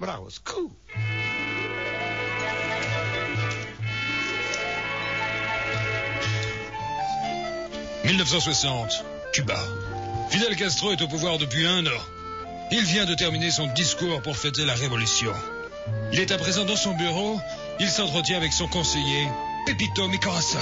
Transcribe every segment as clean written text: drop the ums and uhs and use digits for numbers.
Bravo, cool. « 1960, Cuba. Fidel Castro est au pouvoir depuis 1 an. Il vient de terminer son discours pour fêter la révolution. Il est à présent dans son bureau. Il s'entretient avec son conseiller, Pepito Mi Corazon.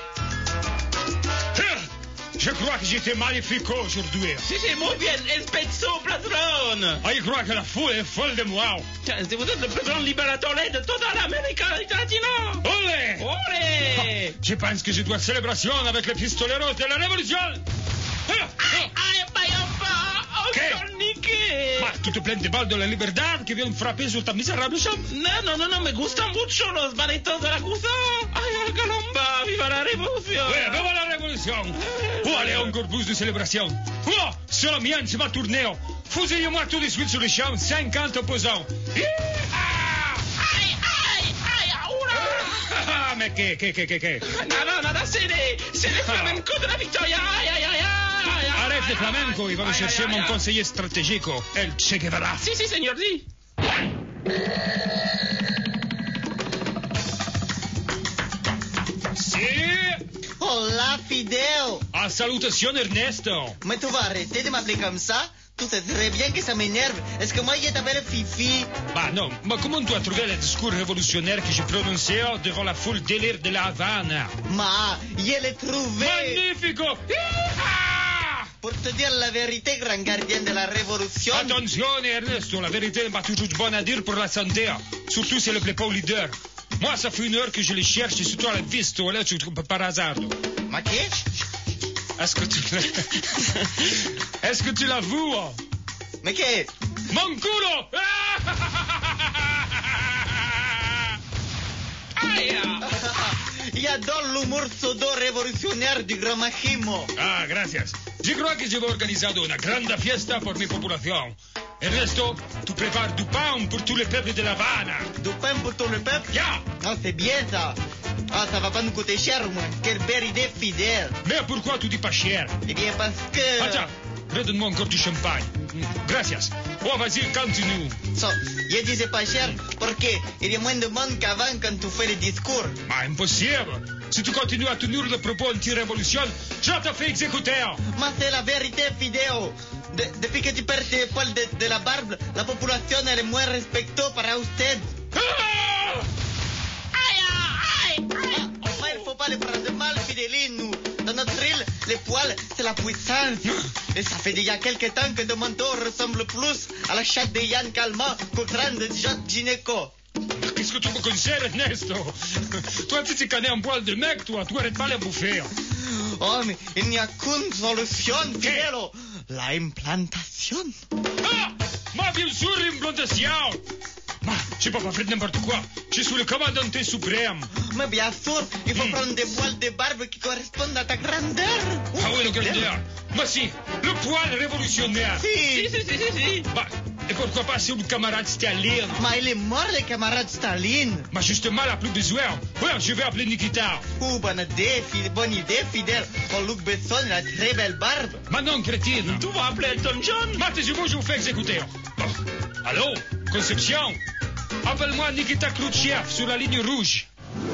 Je crois que j'étais magnifique aujourd'hui. Sí, muy bien. El pezzo, patrón. Je crois que la foule est folle de moi. Vous êtes le plus grand libérateur de toute l'Amérique latine. Olé! Olé! Je pense que je dois célébration avec les pistoleros de la révolution. Ay, vaya pas. ¿Qué? Nique. Toute pleine de balles de la libertad que viennent frapper sur ta misérable chambre. No, me gustan mucho los baritos de la cosa. Ay, caramba, viva la revolución. Ouais, viva la révolution. Allez, encore plus de célébration. Sur la mienne, c'est ma tournée. Fusillez-moi tout de suite sur les champs, 50 opposants. Ay, ahora. Mais qu'est? Nada, c'est les flamencos de la Victoria. Ay. Arrête le flamenco, il va me chercher mon conseiller stratégique, El Che Guevara. Sí, señor, sí. Hola, Fidel. Salutations, Ernesto. Mais tu vas arrêter de m'appeler comme ça? Tu sais très bien que ça m'énerve. Est-ce que moi, je t'appelle Fifi? Bah non, mais comment tu as trouvé le discours révolutionnaire que j'ai prononcé devant la foule délire de la Havane? Je l'ai trouvé. Magnifico! Pour te dire la vérité, grand gardien de la révolution... Attention, Ernesto, la vérité n'est pas toujours bonne à dire pour la santé. Surtout si elle ne plaît pas au leader. Moi, ça fait 1 heure que je les cherche et surtout à la visto, là, par hasard. Ma qui? Est-ce que tu l'avoues? Mais che? Mon culo! J'adore l'humour pseudo-révolutionnaire du grand Majimo. Gracias. Je crois que je vais organiser une grande fiesta pour mes populations. Ernesto, tu prépares du pain pour tous les peuples de La Habana. Du pain pour tout le peuple? Ya! C'est bien ça. Ça va pas nous coûter cher, moi. Quelle belle idée, Fidel. Mais pourquoi tu dis pas cher? Eh bien, parce que... Attends, redonne-moi encore du champagne. Gracias. Vas-y, continue. Je disais pas cher parce qu'il y a moins de monde qu'avant quand tu fais les discours. Impossible. Si tu continues à tenir le propos anti-révolution, je te fais exécuter. Mais c'est la vérité, Fideo. Depuis que tu perds tes poils de la barbe, la population elle est moins respectée par usted. Enfin, il faut pas les prendre mal, Fidelino. Dans notre île, les poils, c'est la puissance. Et ça fait déjà quelque temps que ton manteau ressemble plus à la chatte de Yann Calment qu'au crâne de Jacques Gineco. Qu'est-ce que tu me conseilles, Ernesto? Toi, tu t'y connais un poil de mec, toi. Tu arrêtes pas les bouffer. Oh, mais il n'y a qu'une solution, Fidelo. La implantation. Ma bien sûr, l'implantation. Je peux pas faire n'importe quoi. Je suis le commandant suprême. Mais bien sûr, il faut prendre des poils de barbe qui correspondent à ta grandeur. Oui, le grandeur. Mais si, le poil révolutionnaire. Si. Et pourquoi pas sur le camarade Staline? Mais il est mort, le camarade Staline. Justement, il n'a plus besoin. Je vais appeler Nikita. Bonne idée, Fidèle. Oh, Luc Besson, il a très belle barbe. Non, crétine. Tu vas appeler Elton John? Taisez-vous, je vous fais exécuter. Allô, Conception? Appelle-moi Nikita Khrouchtchev sur la ligne rouge.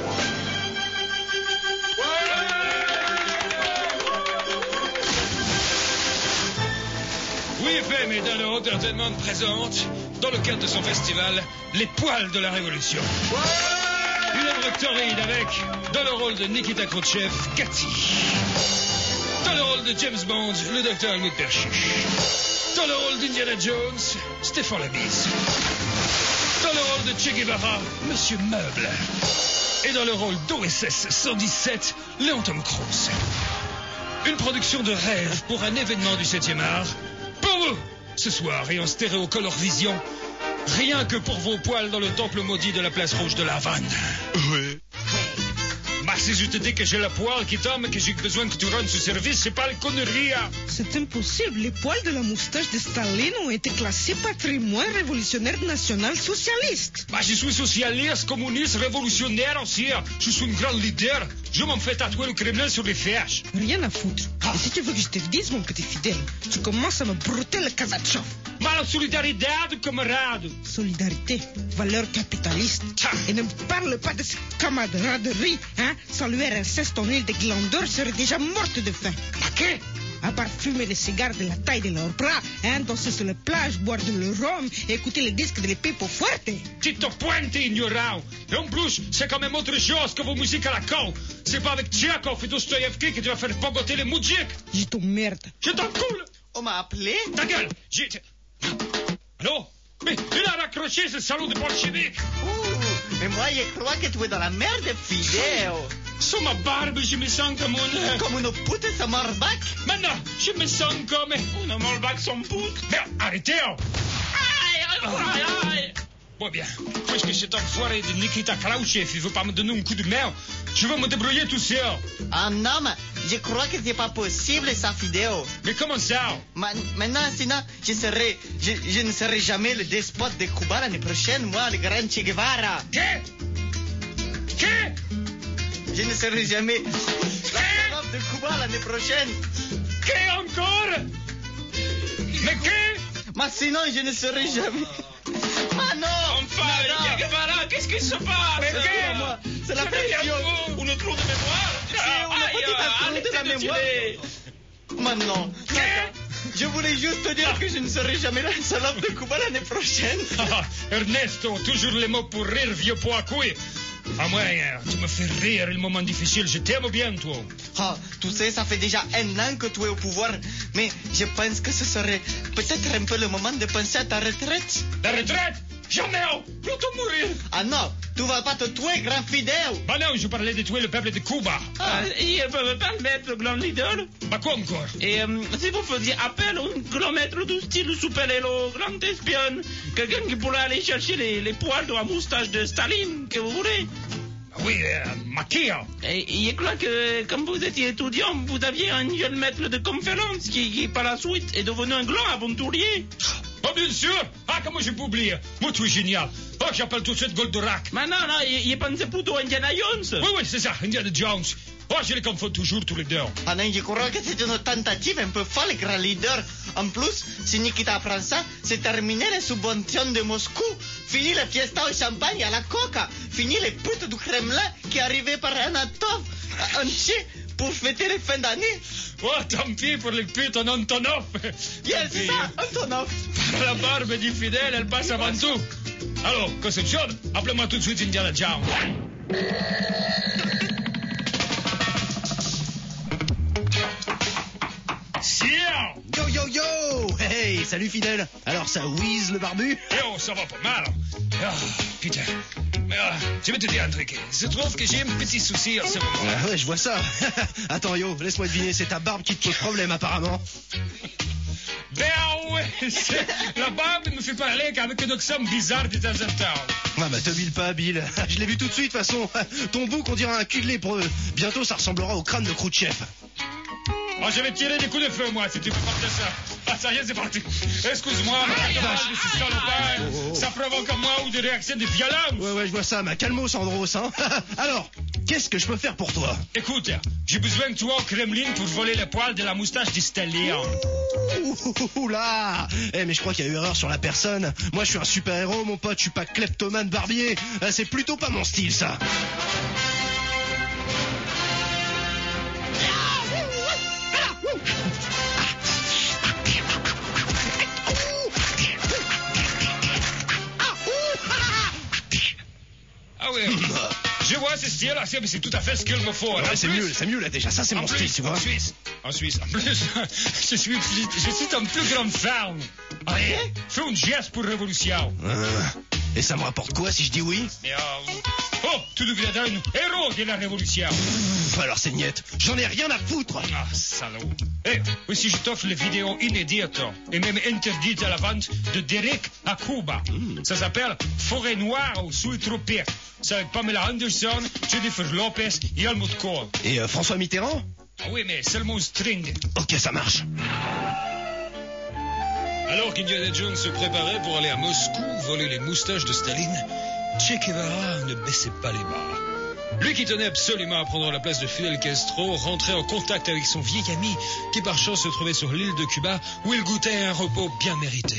Oui, FM est dans le Entertainment présente, dans le cadre de son festival, Les Poils de la Révolution. Une œuvre torride avec, dans le rôle de Nikita Khrouchtchev, Cathy. Dans le rôle de James Bond, le docteur Louis Perchu. Dans le rôle d'Indiana Jones, Stéphane Labisse. Dans le rôle de Che Guevara, Monsieur Meuble. Et dans le rôle d'OSS 117, Léon Tom Cruise. Une production de rêve pour un événement du 7e art. Pour vous, ce soir, et en stéréocolor vision, rien que pour vos poils dans le temple maudit de la place rouge de La Havane. Oui. Bah, si je te dis que j'ai le poil qui tombe et que j'ai besoin que tu rendes ce service, c'est pas le connerie. C'est impossible. Les poils de la moustache de Staline ont été classés patrimoine révolutionnaire national socialiste. Bah, je suis socialiste, communiste, révolutionnaire aussi. Je suis un grand leader. Je m'en fais tatouer le Kremlin sur les fesses. Rien à foutre. Et si tu veux que je te dise, mon petit fidèle, tu commences à me brouter le Kazatchov. Mais la solidarité, camarade. Solidarité, valeur capitaliste. Et ne me parle pas de cette camaraderie, hein. Sans l'URSS, ton île de glandeurs serait déjà morte de faim. Qu'est-ce? À part fumer les cigares de la taille de leurs bras, hein, danser sur la plage, boire de le rhum et écouter les disques de Pipo Fuerte. Tito Puente, ignorant. Et en plus, c'est quand même autre chose que vos musiques à la con. C'est pas avec Tchekhov et Dostoïevski que tu vas faire pogoter les moujiks. Je t'emmerde. Je t'encoule. On m'a appelé? Ta gueule. Allô? Mais il a raccroché ce salaud de bolchevique. Mais moi, je crois que tu es dans la merde, Fidel. Sur ma barbe, je me sens comme une... Comme une pute, ça marbac. Maintenant, je me sens comme... Une Malbec sans poudre. Mais arrêtez, oh. Aïe. Bon, bien. Puisque cet enfoiré de Nikita Khrouchtchev, il veut pas me donner un coup de main, je vais me débrouiller tout seul. Ah non, mais je crois que c'est pas possible, ça, Fidel. Mais comment ça? Maintenant, sinon, je ne serai jamais le despote de Cuba l'année prochaine, moi, le grand Che Guevara. Qu'est? Je ne serai jamais la de Cuba l'année prochaine. Qu'est encore? Mais qu'est? Mais sinon, je ne serai jamais... Ah non! Enfin, Che Guevara, qu'est-ce qui se passe? Mais qu'est? C'est la pression. Une trou de mémoire? C'est une petite trou de la mémoire. Maintenant, je voulais juste te dire que je ne serai jamais la salope de Cuba l'année prochaine. Ernesto, toujours les mots pour rire, vieux pot à couilles. Ah ouais, tu me fais rire, le moment difficile, je t'aime bien, toi. Ah, tu sais, ça fait déjà 1 an que tu es au pouvoir, mais je pense que ce serait peut-être un peu le moment de penser à ta retraite. La retraite? Jamais, oh, plutôt mourir. Ah non, tu vas pas te tuer, grand Fidel. Bah non, je parlais de tuer le peuple de Cuba. Il peut me permettre, le grand leader. Bah quoi encore? Et si vous faisiez appel à un kilomètre du style Superhello, grand espion, quelqu'un qui pourrait aller chercher les poils de la moustache de Staline, que vous voulez. Oui, Makia. Et je crois que, comme vous étiez étudiant, vous aviez un jeune maître de conférence qui par la suite, est devenu un grand aventurier. Oh, bien sûr. Ah, comment je peux oublier? Moi, tu es génial. Oh, j'appelle tout de suite Goldorak. Mais non, il pensait plutôt à Indiana Jones. Oui, c'est ça, Indiana Jones. Oh, je les confonds toujours tous les deux. Ah non, je crois que c'est une tentative un peu folle, grand leader. En plus, si Nikita apprend ça, c'est terminé les subventions de Moscou. Fini la fiesta au champagne à la coca. Fini les putes du Kremlin qui arrivaient par Anatov entier pour fêter les fins d'année. Oh, tant pis pour les putes en Antonov. Yes, c'est ça, Antonov. La barbe du fidèle, elle passe avant tout. Alors, Concepcion, appelez-moi tout de suite Indiana Jones. Yo yo yo! Hey, salut fidèle! Alors ça whiz le barbu? Oh, ça va pas mal. Ah, putain. Je vais te dire un truc. Je trouve que j'ai un petit souci en ce moment. Ah ouais, je vois ça. Attends yo, laisse-moi deviner, c'est ta barbe qui te pose problème apparemment. Ben ouais, la barbe me fait parler qu'avec un accent bizarre de temps en temps. Ah bah te bile pas, Bill. Je l'ai vu tout de suite, de toute façon. Ton bouc, on dirait un cul de lépreux. Bientôt, ça ressemblera au crâne de Khrouchtchev. Oh, je vais tirer des coups de feu, moi, si tu peux porter ça. Ah, ça y est, c'est parti. Excuse-moi, mais c'est salopard. Ça provoque en moi ou des réactions de violence. Ouais, je vois ça, mais calmos, Andros, hein. Alors, qu'est-ce que je peux faire pour toi? Écoute, j'ai besoin de toi au Kremlin pour voler le poil de la moustache de Staline. Oula! Mais je crois qu'il y a eu erreur sur la personne. Moi, je suis un super-héros, mon pote, je suis pas kleptomane barbier. C'est plutôt pas mon style, ça. Ah oui, je vois ce style, c'est tout à fait ce qu'il me faut. Ouais, c'est mieux là déjà, ça c'est mon style, tu vois. En Suisse, en plus, je suis un plus grand fan. Allez, fais un geste pour révolution. Et ça me rapporte quoi si je dis oui? Mais oh, tu deviendras un héros de la révolution. Alors c'est niette, j'en ai rien à foutre. Ah, salaud. Aussi je t'offre les vidéos inédites et même interdites à la vente de Derek à Cuba. Ça s'appelle Forêt Noire au Sud Tropique. C'est avec Pamela Anderson, Jennifer Lopez et Helmut Kohl. Et François Mitterrand? Ah oui, mais seulement au string. Ok, ça marche. Alors qu'Indiana Jones se préparait pour aller à Moscou voler les moustaches de Staline, Che Guevara ne baissait pas les bras. Lui qui tenait absolument à prendre la place de Fidel Castro rentrait en contact avec son vieil ami qui par chance se trouvait sur l'île de Cuba où il goûtait un repos bien mérité.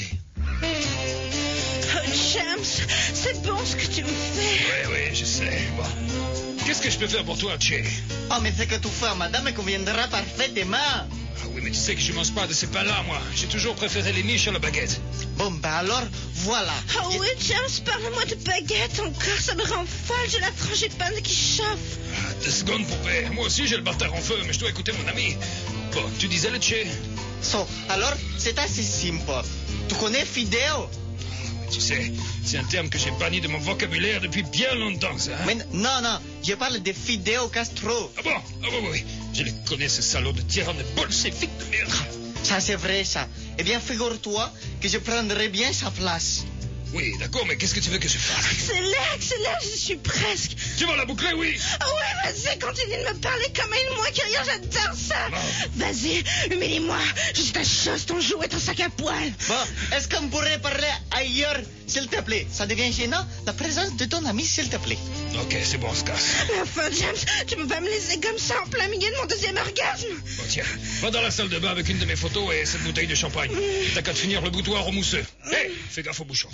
Oh, James, c'est bon ce que tu me fais. Oui, je sais. Bon. Qu'est-ce que je peux faire pour toi, Che? Oh, mais ce que tu fais, madame, me conviendra parfaitement. Ah oui, mais tu sais que je mange pas de ces pains-là, moi. J'ai toujours préféré les miches à la baguette. Bon, ben alors, voilà. Oh oui, James, parle-moi de baguette encore, ça me rend folle, j'ai la tranchée de pain qui chauffe. Ah, 2 secondes, poupée. Moi aussi, j'ai le bâtard en feu, mais je dois écouter mon ami. Bon, tu disais le Che? Alors, c'est assez simple. Tu connais Fideo? Tu sais, c'est un terme que j'ai banni de mon vocabulaire depuis bien longtemps, ça. Mais non, je parle de Fideo Castro. Ah bon? Ah oui. Je les connais, ce salaud de tyran de bolchevique de merde. Ça, c'est vrai, ça. Eh bien, figure-toi que je prendrai bien sa place. Oui, d'accord, mais qu'est-ce que tu veux que je fasse? Accélère, je suis presque. Tu vas la boucler, oui? Oh ouais, vas-y, continue de me parler comme une moi qui rien, j'adore ça. Non. Vas-y, humilie-moi, je t'achosse ton joue et ton sac à poil. Bon, est-ce qu'on pourrait parler ailleurs, s'il te plaît? Ça devient gênant, la présence de ton ami, s'il te plaît. Ok, c'est bon, on se casse. Mais enfin, James, tu peux pas me laisser comme ça en plein milieu de mon deuxième orgasme. Bon, tiens, va dans la salle de bain avec une de mes photos et cette bouteille de champagne. T'as qu'à te finir le boutoir au mousseux. Fais gaffe au bouchon.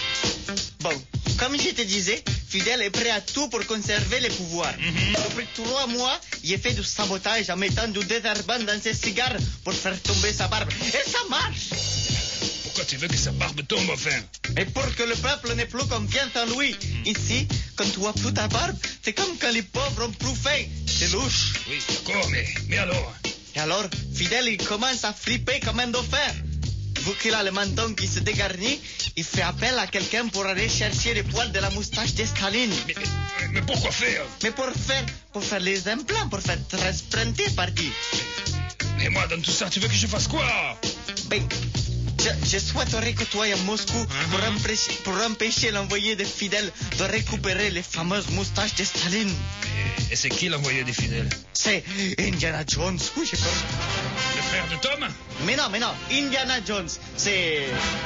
Bon, comme je te disais, Fidel est prêt à tout pour conserver les pouvoirs. Depuis 3 mois, il a fait du sabotage en mettant du désherbant dans ses cigares pour faire tomber sa barbe. Et ça marche! Pourquoi tu veux que sa barbe tombe, enfin? Et pour que le peuple n'ait plus confiance en lui. Ici, quand tu as plus ta barbe, c'est comme quand les pauvres ont plus faim. C'est louche. Oui, d'accord, mais alors? Et alors, Fidel, il commence à flipper comme un dauphin. Vu qu'il a le menton qui se dégarnit, il fait appel à quelqu'un pour aller chercher les poils de la moustache de Staline. Mais pourquoi faire? Mais pour faire les implants, pour faire transplanter, pardi. Mais moi, dans tout ça, tu veux que je fasse quoi? Ben, je souhaiterais que toi à Moscou pour empêcher l'envoyé de Fidel de récupérer les fameuses moustaches de Staline. Et c'est qui l'envoyé des fidèles? C'est Indiana Jones, oui, j'ai peur. Le frère de Tom? Mais non, Indiana Jones, c'est...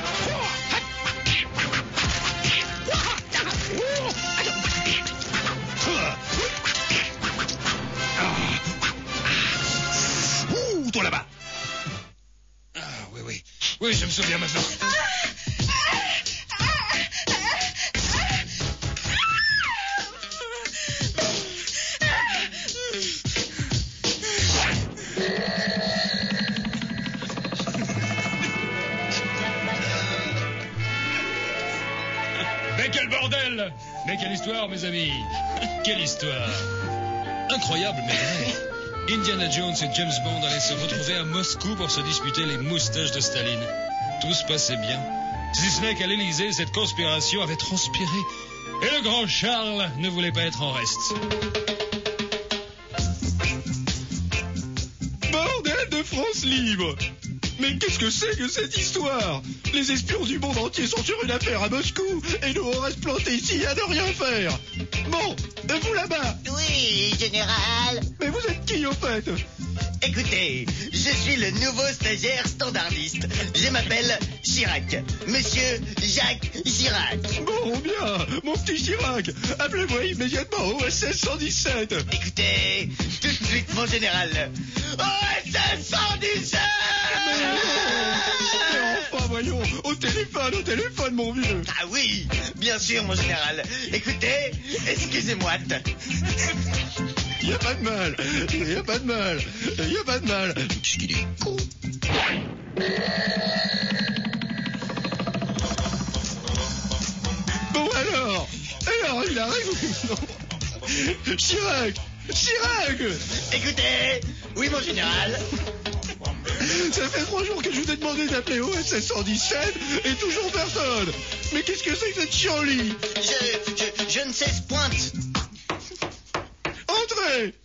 Ouh, toi là-bas. Ah, oui, je me souviens maintenant. Mais quel bordel! Mais quelle histoire, mes amis! Quelle histoire! Incroyable, mais vrai. Indiana Jones et James Bond allaient se retrouver à Moscou pour se disputer les moustaches de Staline. Tout se passait bien. Si ce n'est qu'à l'Élysée, cette conspiration avait transpiré. Et le grand Charles ne voulait pas être en reste. Bordel de France libre! Mais qu'est-ce que c'est que cette histoire? Les espions du monde entier sont sur une affaire à Moscou et nous on reste plantés ici à ne rien faire. Bon, vous là-bas. Oui, général. Mais vous êtes qui au fait? Écoutez, je suis le nouveau stagiaire standardiste. Je m'appelle Chirac. Monsieur Jacques Chirac. Bon, bien, mon petit Chirac, appelez-moi immédiatement au SS 117. Écoutez, tout de suite, mon général. SS 117! Mais enfin, voyons, au téléphone, mon vieux. Ah oui, bien sûr, mon général. Écoutez, excusez-moi. Y a pas de mal. Qu'est-ce qu'il est con. Bon alors, il arrive ou non? Chirac! Écoutez, oui, mon général. Ça fait 3 jours que je vous ai demandé d'appeler OSS 117 et toujours personne. Mais qu'est-ce que c'est que cette chienlit? Je ne sais ce pointe. Entrez.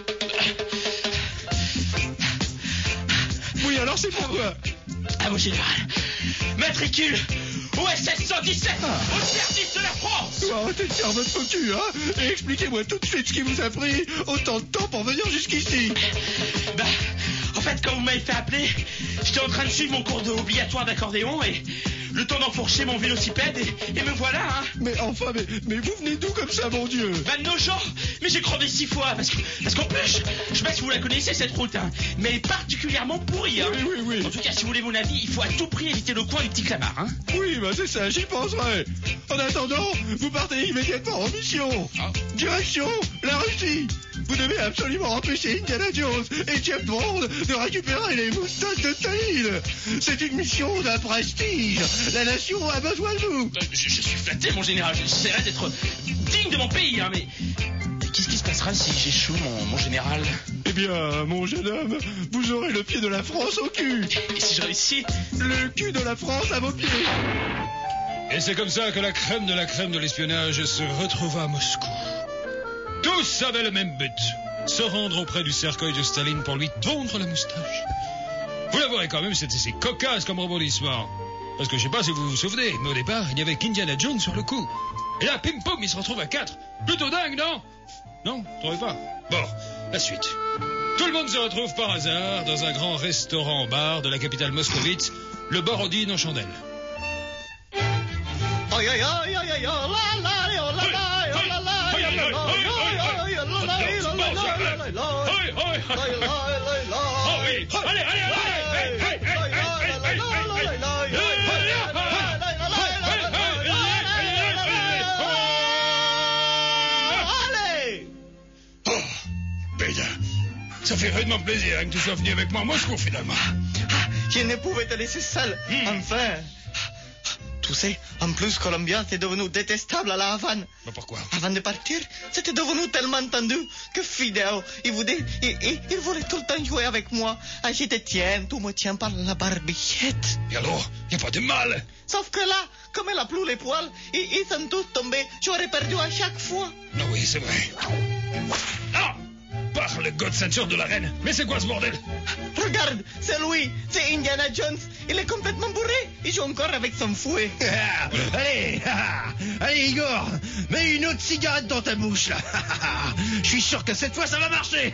Oui, alors c'est pourquoi? À mon général. Matricule OSS 117 au service de la France. Arrêtez de faire votre cocu, hein, et expliquez-moi tout de suite ce qui vous a pris autant de temps pour venir jusqu'ici. Bah, en fait, quand vous m'avez fait appeler, j'étais en train de suivre mon cours obligatoire d'accordéon et le temps d'enfourcher mon vélocipède et me voilà, hein. Mais enfin, mais vous venez d'où comme ça, mon Dieu? Bah, de nos gens, mais j'ai crevé 6 fois parce qu'en plus, je sais pas si vous la connaissez cette route, hein, mais elle est particulièrement pourrie, hein. Oui. En tout cas, si vous voulez mon avis, il faut à tout prix éviter le coin du petit Clamart, hein. Oui, bah c'est ça, j'y penserai. En attendant, vous partez immédiatement en mission. Direction la Russie. Vous devez absolument empêcher Indiana Jones et James Bond de récupérer les moustaches de Staline. C'est une mission d'un prestige. La nation a besoin de vous. Je suis flatté, mon général. J'essaierai d'être digne de mon pays, hein, mais qu'est-ce qui se passera si j'échoue, mon général? Eh bien, mon jeune homme, vous aurez le pied de la France au cul. Et si je réussis? Le cul de la France à vos pieds. Et c'est comme ça que la crème de l'espionnage se retrouva à Moscou. Tous avaient le même but, se rendre auprès du cercueil de Staline pour lui tondre la moustache. Vous l'avouerez quand même, c'était assez cocasse comme rebondissement. Parce que je sais pas si vous vous souvenez, mais au départ, il n'y avait qu'Indiana Jones sur le coup. Et là, pim-pom, il se retrouve à 4. Plutôt dingue, non? Non, vous trouvez pas? Bon, la suite. Tout le monde se retrouve par hasard dans un grand restaurant-bar de la capitale moscovite, le Borodine en chandelle. Aïe, aïe, aïe, aïe, aïe, oh là là, oh là là, oh là là, oh là là, oh là là, oh là là, ça fait vraiment plaisir que tu sois venu avec moi à Moscou finalement. Je ne pouvais te laisser seul, enfin. Tu sais, en plus, Colombien, c'est devenu détestable à la Havane. Mais pourquoi? Avant de partir, c'était devenu tellement tendu que Fidel, il voulait tout le temps jouer avec moi. Ah, je te tiens, tu me tiens par la barbichette. Et alors, y a pas de mal. Sauf que là, comme elle a plus les poils, ils sont tous tombés. J'aurais perdu à chaque fois. Non, oui, c'est vrai. Ah! Par le god ceinture de la reine. Mais c'est quoi ce bordel? Regarde, c'est lui, c'est Indiana Jones. Il est complètement bourré. Il joue encore avec son fouet. Allez, Igor, mets une autre cigarette dans ta bouche, là. Je suis sûr que cette fois, ça va marcher.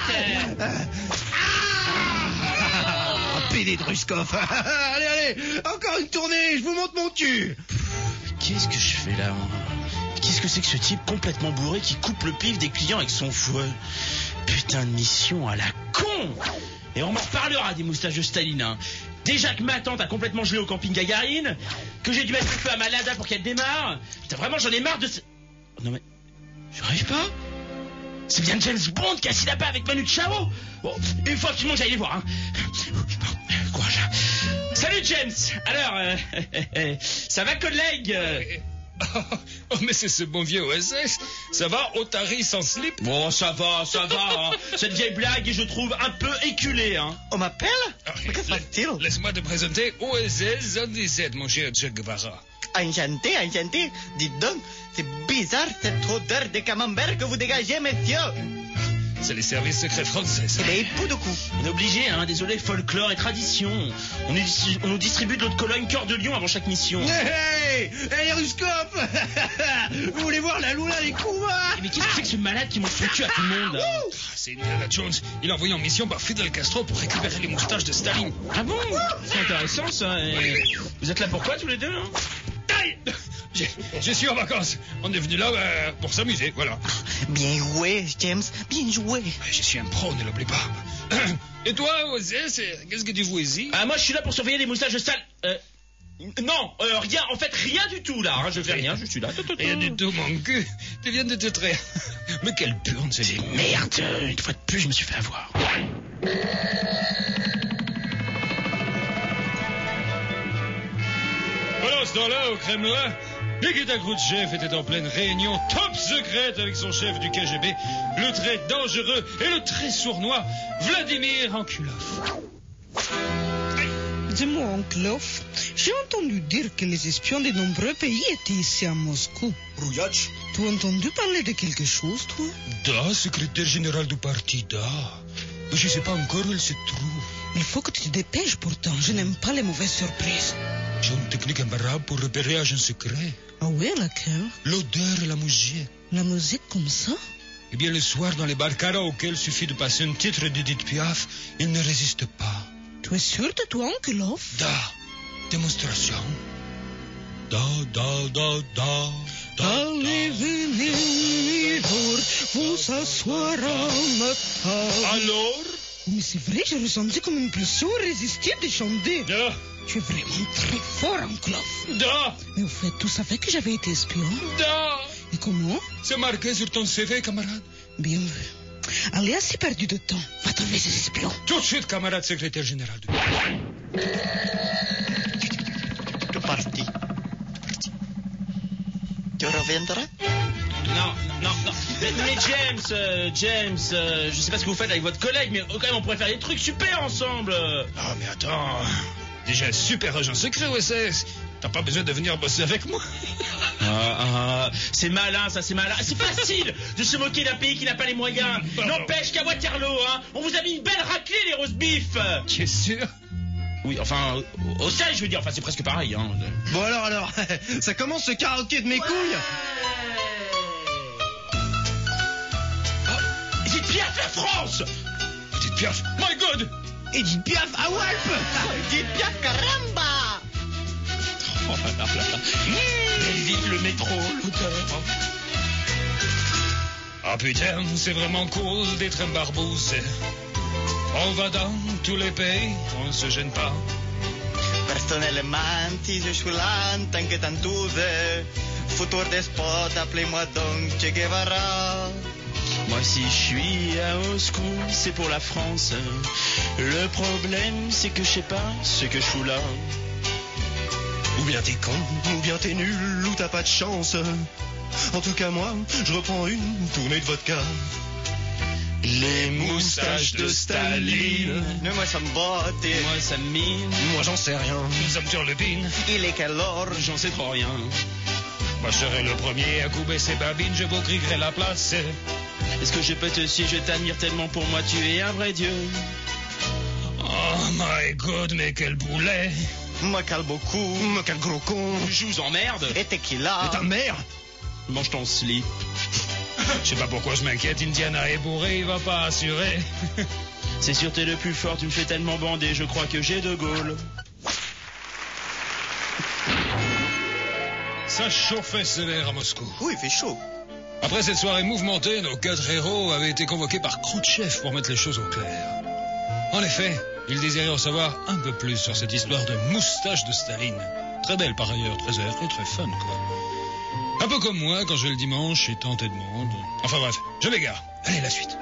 Pédé de Ruskov. Allez, encore une tournée, je vous montre mon cul. Qu'est-ce que je fais là? Qu'est-ce que c'est que ce type complètement bourré qui coupe le pif des clients avec son fouet? Putain de mission à la con! Et on m'en reparlera des moustaches de Staline, hein. Déjà que ma tante a complètement gelé au camping Gagarine, que j'ai dû mettre le feu à ma Lada pour qu'elle démarre. Putain, vraiment, j'en ai marre de ce... Non mais... Je rêve pas? C'est bien James Bond qui est assis là-bas avec Manu Chao. Bon, il faut absolument que j'aille les voir, hein. Courage. Salut James. Alors, ça va collègue? Oh, mais c'est ce bon vieux OSS. Ça va, Otari sans slip? Bon, ça va, hein. Cette vieille blague, je trouve un peu éculée, hein. On m'appelle? Mais que se passe-t-il? Laisse-moi te présenter OSS 117, mon cher Che Guevara. Enchanté. Dites donc, c'est bizarre cette odeur de camembert que vous dégagez, messieurs. C'est les services secrets français. C'est des poux de cou. On est obligé, hein, désolé, folklore et tradition. On nous distribue de notre Cologne cœur de lion avant chaque mission. Hey, Ruskov. Vous voulez voir la Luna des Cuba? Mais qu'est-ce que c'est que ce malade qui montre son cul à tout le monde, là? C'est Indiana Jones. Il est envoyé en mission par Fidel Castro pour récupérer les moustaches de Staline. Ah bon? C'est intéressant, ça. Et... Vous êtes là pourquoi, tous les deux, hein? Je suis en vacances. On est venu là pour s'amuser, voilà. Bien joué, James, bien joué. Je suis un pro, ne l'oublie pas. Et toi, OSS, qu'est-ce que tu fais ici? Ah, moi, je suis là pour surveiller les moustaches de Staline. Non, rien, en fait, rien du tout, là. Hein, je fais rien, je suis là. Rien du tout, mon cul. Tu viens de te traire. Mais quelle purne, c'est des merde. Une fois de plus, je me suis fait avoir. Pendant ce temps-là, au Kremlin, Nikita Khrouchtchev était en pleine réunion top secrète avec son chef du KGB, le très dangereux et le très sournois Vladimir Ankulov. Dis-moi, oncle Love, j'ai entendu dire que les espions de nombreux pays étaient ici à Moscou. Rouillac. Tu as entendu parler de quelque chose, toi? Da, secrétaire général du parti, da. Mais je ne sais pas encore où elle se trouve. Il faut que tu te dépêches pourtant, je n'aime pas les mauvaises surprises. J'ai une technique imparable pour repérer agent secret. Ah oui, laquelle? L'odeur et la musique. La musique comme ça? Eh bien, le soir, dans les bars karaoké, il suffit de passer un titre d'Edith Piaf, il ne résiste pas. Tu es sûr de toi, oncle Love? Da, démonstration. Da, da, da, da. Allez, venez, vous asseoir à ma table. Alors? Mais c'est vrai, j'ai ressenti comme une pression irrésistible de chanter. Da, Tu es vraiment très fort, oncle Love. da, Mais au fait, tu savais que j'avais été espion? da. Et comment? C'est marqué sur ton CV, camarade. Bien vu. Allez, assez perdu de temps. Va trouver ces espions. Tout de suite, camarade secrétaire général. Tu parti. Tu reviendras? Non. Mais James, je sais pas ce que vous faites avec votre collègue, mais quand même on pourrait faire des trucs super ensemble. Ah, mais attends. Déjà un super agent secret au SS. T'as pas besoin de venir bosser avec moi. C'est malin, ça, c'est malin. C'est facile de se moquer d'un pays qui n'a pas les moyens. N'empêche qu'à Waterloo, on vous a mis une belle raclée, les roast beef. Tu es sûr? Oui, enfin, au sel, je veux dire, enfin, c'est presque pareil. Bon alors, ça commence ce karaoké de mes couilles. Edith Piaf, la France. Petite Piaf. My God. Edith Piaf à Walp. Edith Piaf, caramba! Oh là là. Vite le métro, l'odeur. Ah putain, c'est vraiment cool d'être un barbouze. On va dans tous les pays, on se gêne pas. Personnellement, si je suis là en tant que tantouse, futur despote, appelez-moi donc Che Guevara. Moi, si je suis à Moscou, c'est pour la France. Le problème, c'est que je sais pas ce que je fous là. Ou bien t'es con, ou bien t'es nul, ou t'as pas de chance. En tout cas moi, je reprends une tournée de vodka. Les moustaches de Staline. Mais moi, ça me botte. Moi, ça me mine. Moi j'en sais rien. Nous sommes sur le bin. Il est quelle heure? J'en sais trop rien. Moi, je serai le premier à couper ses babines, je vous grillerai la place. Est-ce que je peux te suivre? Je t'admire tellement, pour moi, tu es un vrai dieu. Oh my God, mais quel boulet. Moi, cale beaucoup. Moi quel gros con. Je vous emmerde. Et tequila. Et ta mère. Mange ton slip. Je sais pas pourquoi je m'inquiète, Indiana est bourré, il va pas assurer. C'est sûr, t'es le plus fort, tu me fais tellement bander, je crois que j'ai de Gaulle. Ça chauffait sévère à Moscou. Oui, il fait chaud. Après cette soirée mouvementée, nos 4 héros avaient été convoqués par Khrouchtchev pour mettre les choses au clair. En effet, ils désiraient en savoir un peu plus sur cette histoire de moustache de Staline. Très belle par ailleurs, très air et très fun, quoi. Un peu comme moi, quand je vais le dimanche, je suis tenté de monde. Enfin bref, je m'égare. Allez, la suite.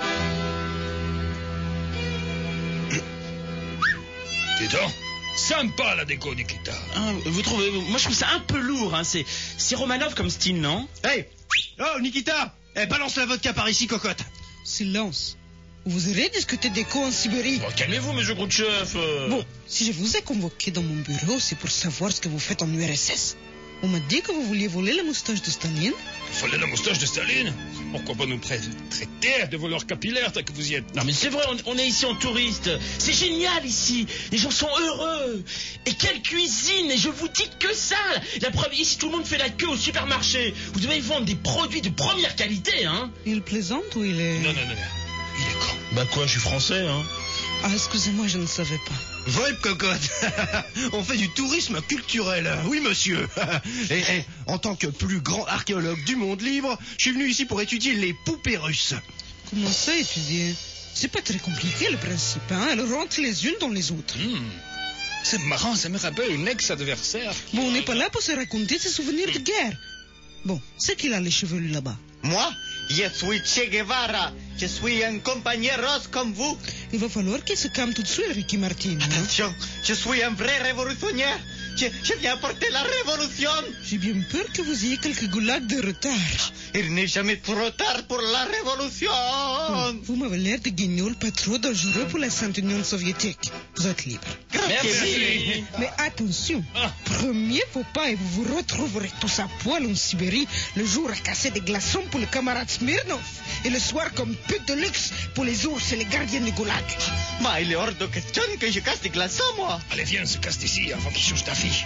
Dis donc, sympa la déco, Nikita. Ah, vous trouvez? Moi, je trouve ça un peu lourd. C'est Romanov comme style, non? Hey. Oh Nikita. Balance la vodka par ici, cocotte. Silence. Vous irez discuter d'écho en Sibérie. Bon, calmez-vous, monsieur Khrouchtchev. Bon, si je vous ai convoqué dans mon bureau, c'est pour savoir ce que vous faites en URSS. On m'a dit que vous vouliez voler la moustache de Staline. Voler la moustache de Staline? Pourquoi pas nous traiter de voleurs capillaires tant que vous y êtes? Non mais c'est vrai, on est ici en touriste. C'est génial ici. Les gens sont heureux. Et quelle cuisine. Et je vous dis que ça. La preuve, ici tout le monde fait la queue au supermarché. Vous devez vendre des produits de première qualité, hein. Il plaisante ou il est... Non. Il est con. Bah quoi, je suis français, hein. Ah, excusez-moi, je ne savais pas. Vrai cocotte. On fait du tourisme culturel. Oui monsieur. Et en tant que plus grand archéologue du monde libre, je suis venu ici pour étudier les poupées russes. Comment ça, étudier? C'est pas très compliqué, le principe, hein. Elles rentrent les unes dans les autres. C'est marrant, ça me rappelle une ex-adversaire. Bon, on n'est pas là pour se raconter ses souvenirs de guerre. Bon, c'est qu'il a les cheveux là-bas. Moi, je suis Che Guevara. Je suis un compagnon rose comme vous. Il va falloir qu'il se calme tout de suite, Ricky Martin. Hein? Attention, je suis un vrai révolutionnaire. Je viens apporter la révolution. J'ai bien peur que vous ayez quelques goulags de retard. Il n'est jamais trop tard pour la révolution. Vous m'avez l'air de guignol pas trop dangereux pour la Sainte Union soviétique. Vous êtes libre. Merci. Mais attention, premier faux pas et vous vous retrouverez tous à poil en Sibérie, le jour à casser des glaçons pour le camarade Smirnov et le soir comme pute de luxe pour les ours et les gardiens du goulag. Mais il est hors de question que je casse des glaçons, moi. Allez, viens, se casse d'ici avant qu'il change ta fille.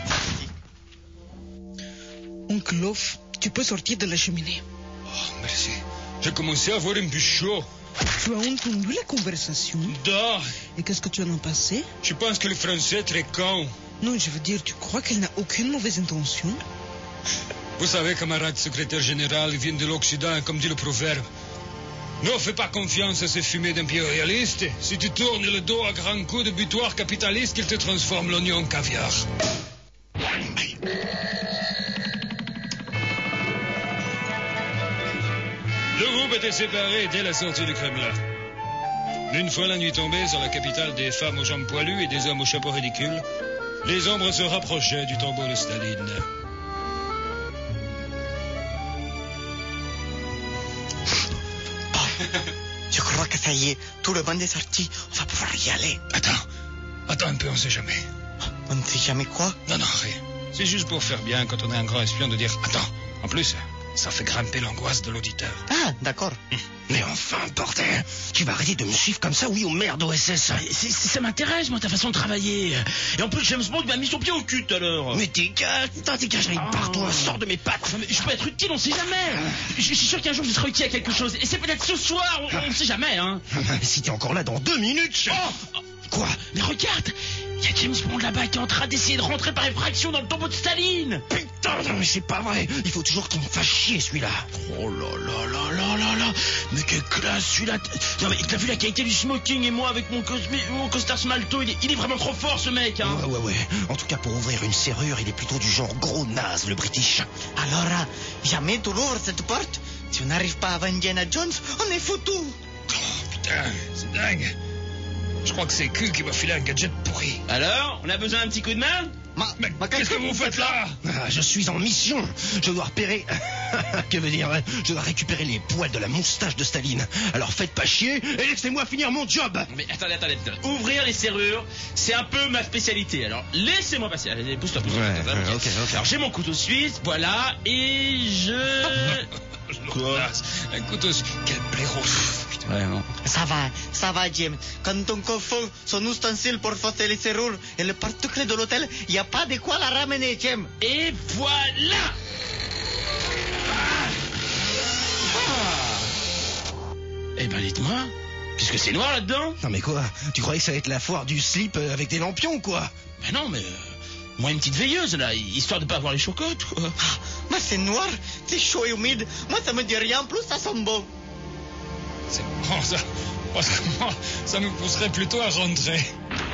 Oncle Love, tu peux sortir de la cheminée. Oh, merci. J'ai commencé à avoir un peu chaud. Tu as entendu la conversation? Da. Et qu'est-ce que tu en as pensé? Je pense que le français est très con. Non, je veux dire, tu crois qu'elle n'a aucune mauvaise intention? Vous savez, camarade secrétaire général, ils viennent de l'Occident, comme dit le proverbe. Ne fais pas confiance à ces fumées d'impérialistes. Si tu tournes le dos à grands coups de butoir capitaliste, ils te transforment l'oignon en caviar. Le groupe était séparé dès la sortie du Kremlin. Une fois la nuit tombée sur la capitale des femmes aux jambes poilues et des hommes aux chapeaux ridicules, les ombres se rapprochaient du tombeau de Staline. Je crois que ça y est, tout le monde est sorti. On va pouvoir y aller. Attends un peu, on sait jamais. On ne sait jamais quoi. Non, rien. C'est juste pour faire bien quand on est un grand espion de dire attends. En plus, ça fait grimper l'angoisse de l'auditeur. Ah, d'accord. Mais enfin, bordel, tu vas arrêter de me suivre comme ça, oui, ou merde, OSS. Ça m'intéresse, moi, ta façon de travailler. Et en plus, James Bond m'a mis son pied au cul tout à l'heure. Mais dégage, barre-toi, sors de mes pattes. Non, mais je peux être utile, on sait jamais. Je suis sûr qu'un jour je serai utile à quelque chose. Et c'est peut-être ce soir, on sait jamais, hein. Si t'es encore là dans 2 minutes... Quoi? Mais regarde, il y a James Bond là-bas qui est en train d'essayer de rentrer par effraction dans le tombeau de Staline. Putain, non, mais c'est pas vrai. Il faut toujours qu'il me fasse chier, celui-là. Oh là là là là là là. Mais quelle classe, celui-là. Non, mais t'as vu la qualité du smoking et moi avec mon costard smalto, il est vraiment trop fort, ce mec, hein. Ouais. En tout cas, pour ouvrir une serrure, il est plutôt du genre gros naze, le British. Alors, jamais tu ouvres cette porte. Si on n'arrive pas avant Indiana Jones, on est foutu. Oh, putain, c'est dingue. Je crois que c'est Q qui va filer un gadget pourri. Alors, on a besoin d'un petit coup de main? Mais qu'est-ce que vous faites là? Je suis en mission. Je dois repérer... Que veut dire? Je dois récupérer les poils de la moustache de Staline. Alors faites pas chier et laissez-moi finir mon job. Mais attendez. Ouvrir les serrures, c'est un peu ma spécialité. Alors, laissez-moi passer. Allez, pousse-toi. Ok. Alors, j'ai mon couteau suisse, voilà, et je... Quoi? Un couteau suisse. Quel blaireau. Ouais, non. Ça va, Jim. Quand ton coffre, son ustensile pour forcer les serrures et le porte-clés de l'hôtel, il n'y a pas de quoi la ramener, Jim. Et voilà. Eh ben, dites-moi, qu'est-ce que c'est noir là-dedans? Non mais quoi? Tu croyais que ça allait être la foire du slip avec des lampions, quoi? Ben non, mais... moi, une petite veilleuse, là, histoire de pas avoir les chocottes, quoi. Mais c'est noir, c'est chaud et humide. Moi, ça me dit rien, en plus ça sent bon. C'est bon, ça. Parce que moi, ça me pousserait plutôt à rentrer.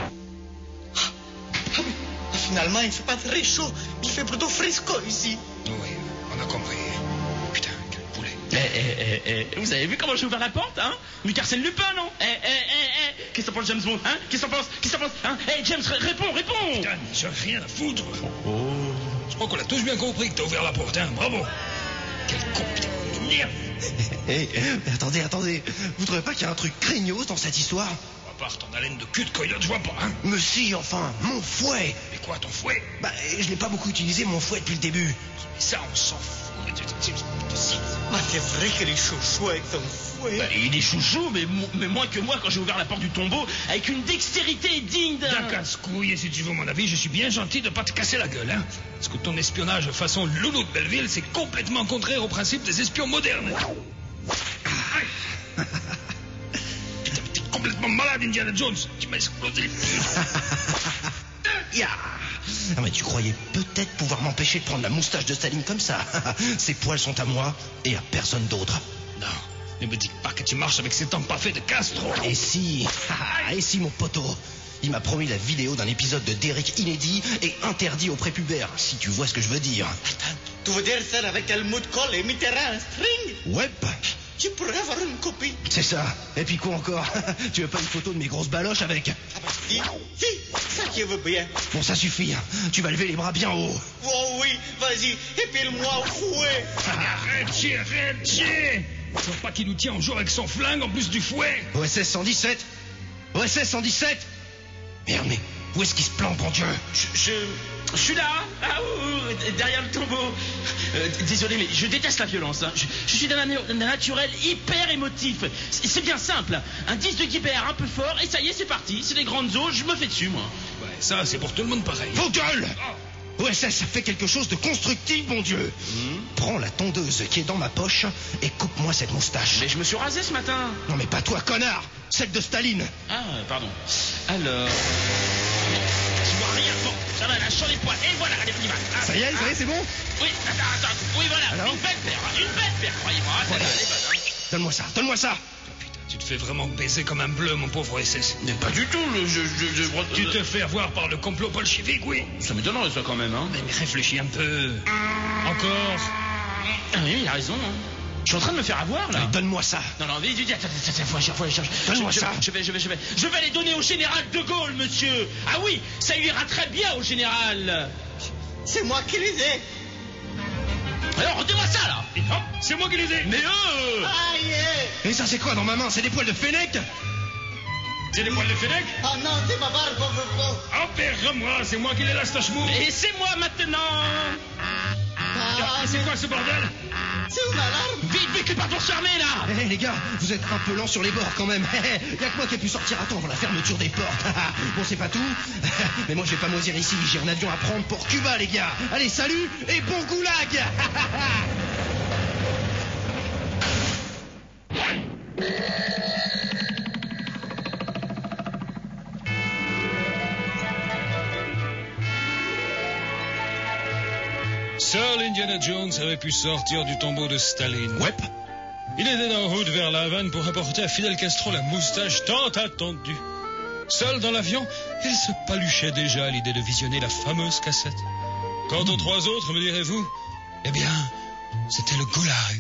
Finalement, il ne fait pas très chaud. Il fait plutôt frisco ici. Oui, on a compris. Putain, quel poulet. Vous avez vu comment j'ai ouvert la porte, hein? Du Arsène Lupin, non? Qu'est-ce que t'en penses, James Bond, hein? Qu'est-ce que t'en penses, hein? James, réponds! Putain, j'ai rien à foutre. Je crois qu'on a tous bien compris que t'as ouvert la porte, hein? Bravo. Quel con, putain, merde. Attendez. Vous trouvez pas qu'il y a un truc craignos dans cette histoire? À part ton haleine de cul de coyote, je vois pas, hein? Mais si, enfin, mon fouet. Mais quoi, ton fouet? Bah, je l'ai pas beaucoup utilisé, mon fouet, depuis le début. Mais ça, on s'en fout. Ah, c'est vrai qu'il est chouchou avec son fouet. Bah, il est chouchou, mais moins que moi quand j'ai ouvert la porte du tombeau avec une dextérité digne d'un... D'un casse-couille, et si tu veux mon avis, je suis bien gentil de pas te casser la gueule, hein? Parce que ton espionnage façon loulou de Belleville, c'est complètement contraire au principe des espions modernes. Putain, mais t'es complètement malade, Indiana Jones. Tu m'as explosé les pieds. Ah, mais tu croyais peut-être pouvoir m'empêcher de prendre la moustache de Staline comme ça. Ces poils sont à moi et à personne d'autre. Non, ne me dis pas que tu marches avec cet empaffé de Castro. Et si, mon poteau. Il m'a promis la vidéo d'un épisode de Derek inédit et interdit aux prépubères, si tu vois ce que je veux dire. Attends, tu veux dire celle avec Helmut Kohl et Mitterrand, string? Ouais. tu pourrais avoir une copie. C'est ça. Et puis quoi encore? Tu veux pas une photo de mes grosses baloches avec? Ah bah si, ça qui veut bien. Bon, ça suffit. Tu vas lever les bras bien haut. Oh oui, vas-y, épile-moi au fouet. Arrêtez. Faut pas qu'il nous tient en jour avec son flingue en plus du fouet. OSS 117. OSS 117. Merde, mais où est-ce qu'il se plante, bon Dieu? Je suis là, derrière le tombeau. Désolé, mais je déteste la violence. Hein. Je suis d'un naturel hyper émotif. C'est bien simple. Un 10 de guibert un peu fort, et ça y est, c'est parti. C'est des grandes eaux, je me fais dessus, moi. Ouais, ça, c'est pour tout le monde pareil. Vos gueules! OSS, ça fait quelque chose de constructif, mon Dieu. Prends la tondeuse qui est dans ma poche et coupe-moi cette moustache. Mais je me suis rasé ce matin. Non, mais pas toi, connard! Celle de Staline. Ah, pardon. Alors... Je vois rien. Bon, ça va, là, je sens les poils. Et voilà, allez, on y va. Ah, Ça y est, c'est bon? Oui, attends. Oui, voilà. Alors Une belle paire, croyez-moi. Voilà. Elle est bonne, hein. Donne-moi ça. Putain, tu te fais vraiment baiser comme un bleu, mon pauvre SS. Mais pas du tout, Tu te fais avoir par le complot bolchevique, oui. Ça m'étonnerait, ça, quand même, hein. Mais réfléchis un peu. Encore. Ah oui, il a raison, hein. Je suis en train de me faire avoir, là. Mais donne-moi ça. Non, attends, faut aller chercher. Donne-moi ça. Je vais les donner au général de Gaulle, monsieur. Ah oui, ça lui ira très bien au général. C'est moi qui les ai. Alors, redonne-moi ça, là. Et hop, c'est moi qui les ai. Mais Aïe. Et ça, c'est quoi dans ma main? C'est des poils de fennec? C'est des poils de Fennec. Oh non, c'est ma barbe, pauvre. Opère-moi, c'est moi qui les laisse ta chmour. Et c'est moi, maintenant. C'est quoi ce bordel? C'est une alarme. Vite, les portes vont se fermer, là. Eh, les gars, vous êtes un peu lents sur les bords, quand même. Y'a que moi qui ai pu sortir à temps pour la fermeture des portes. Bon, c'est pas tout. Mais moi, je vais pas moisir ici. J'ai un avion à prendre pour Cuba, les gars. Allez, salut et bon goulag. Seul Indiana Jones avait pu sortir du tombeau de Staline. Ouais. Il était en route vers la Havane pour apporter à Fidel Castro la moustache tant attendue. Seul dans l'avion, il se paluchait déjà à l'idée de visionner la fameuse cassette. Quant aux trois autres, me direz-vous, eh bien, c'était le goulag.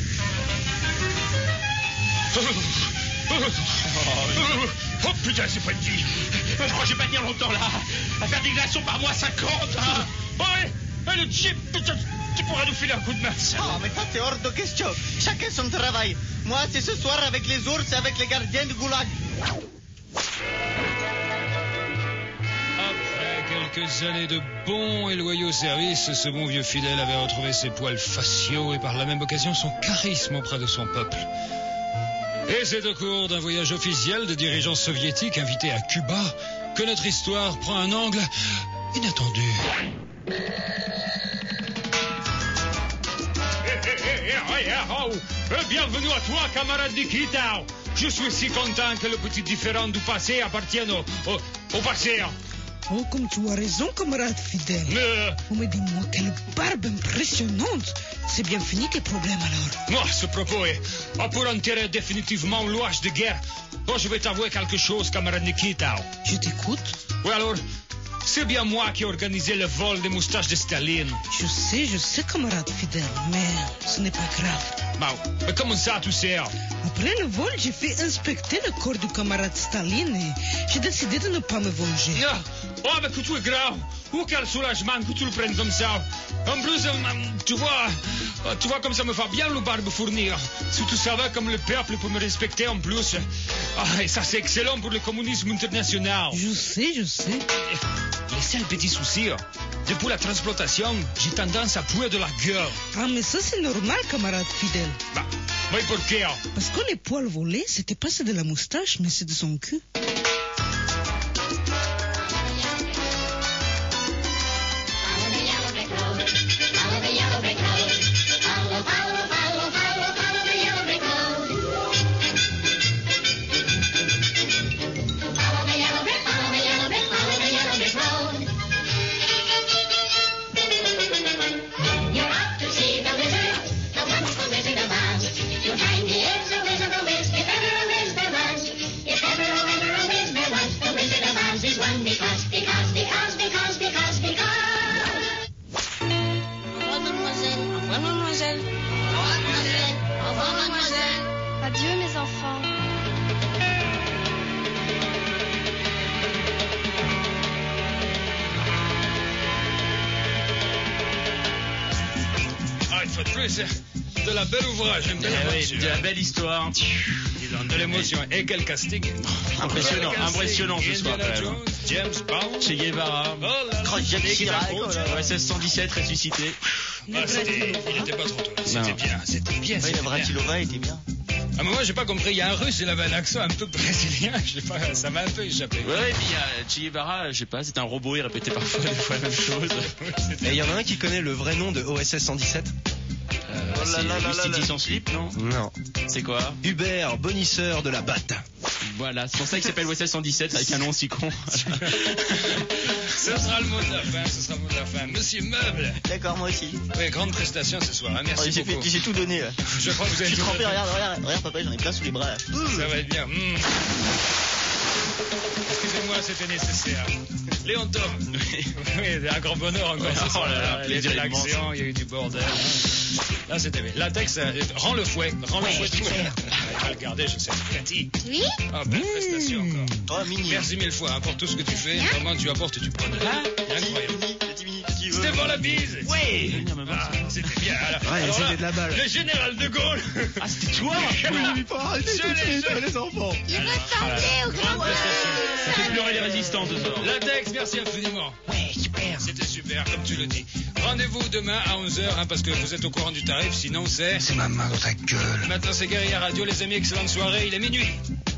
Oh putain, c'est pas une vie. Je crois que je vais pas tenir longtemps, là. À faire des glaçons par mois 50, hein. Ouais, le Jeep, putain, tu pourras nous filer un coup de main. Ah, mais ça, c'est hors de question. Chacun son travail. Moi, c'est ce soir avec les ours et avec les gardiens du goulag. Après quelques années de bons et loyaux services, ce bon vieux fidèle avait retrouvé ses poils faciaux et par la même occasion son charisme auprès de son peuple. Et c'est au cours d'un voyage officiel de dirigeants soviétiques invités à Cuba que notre histoire prend un angle inattendu. Bienvenue à toi, camarade Nikita. Je suis si content que le petit différend du passé appartienne au passé. Oh, comme tu as raison, camarade fidèle. Oh, mais dis-moi, quelle barbe impressionnante. C'est bien fini tes problèmes alors. Moi, ce propos est pour enterrer définitivement l'ouage de guerre. Bon, je vais t'avouer quelque chose, camarade Nikita. Je t'écoute. Oui, alors, c'est bien moi qui ai organisé le vol des moustaches de Staline. Je sais, camarade fidèle, mais ce n'est pas grave. Mais comment ça, tu sais? Après le vol, j'ai fait inspecter le corps du camarade Staline et j'ai décidé de ne pas me venger. Oh, mais que tu es grave. Oh, quel soulagement que tu le prennes comme ça. En plus, tu vois comme ça me fait bien le barbe fournir. Si tu savais comme le peuple peut me respecter en plus. Ah, et ça, c'est excellent pour le communisme international. Je sais. Le seul petit souci, depuis la transplantation, j'ai tendance à puer de la gueule. Ah, mais ça, c'est normal, camarade fidèle. Mais pourquoi? Parce que les poils volés, c'était pas ceux de la moustache, mais c'est de son cul. Mademoiselle. Au revoir, mademoiselle. une fois de plus, de la belle ouvrage, une belle aventure. De la belle histoire. De l'émotion. Et quel casting. Impressionnant ce soir. Indiana Jones, James Bond, Che Guevara, oh là là, Jacques Chirac, OSS 117 ressuscité. il était pas trop tôt. C'était bien. Oui, la Vratilova était bien. Ah, mais moi, j'ai pas compris. Il y a un russe, il avait un accent un peu brésilien. Je sais pas, ça m'a un peu échappé. Ouais, et puis il y a Che Guevara, je sais pas, c'est un robot, il répétait parfois des fois la même chose. Et il y en a un qui connaît le vrai nom de OSS 117. C'est City sans slip, non? Non. C'est quoi? Hubert, bonisseur de la batte. Voilà, c'est pour ça qu'il s'appelle OSS 117 avec un nom aussi con. Ce sera le mot de la fin, Monsieur Meuble. D'accord, moi aussi. Oui, grande prestation ce soir, hein. Merci beaucoup. J'ai tout donné, là. Je crois que vous Je avez suis tout trempé, donné. regarde, papa, j'en ai plein sous les bras, là. Ça va être bien. Excusez-moi, c'était nécessaire. Léon Tom. Oui, un grand bonheur encore. Oh ce soir. là là, Il y a eu plaisir de l'action, il y a eu du bordel. Là, c'était bien. Latex, rends le fouet. Rends le fouet tout de suite. Il va le garder, je sais. Cathy. Oui. Ah, belle prestation encore. Oh, Mini. Merci mille fois hein, pour tout ce que tu fais. Vraiment, tu apportes du bonheur. Incroyable. Petit Stéphane Labise. Oui. Ah, c'était bien. Alors, Ouais, alors c'était là, de la balle. le général de Gaulle. Ah, c'était toi? Oui, faut arrêter tout de suite, les enfants. Il ressemblait au grand Ça fait pleurer les résistants ce soir. Latex, merci infiniment. Ouais, super. C'était super, comme tu le dis. Rendez-vous demain à 11h, parce que vous êtes au courant du tarif, sinon c'est... C'est ma main dans ta gueule. Maintenant c'est Guérilla Radio, les amis, excellente soirée, il est minuit.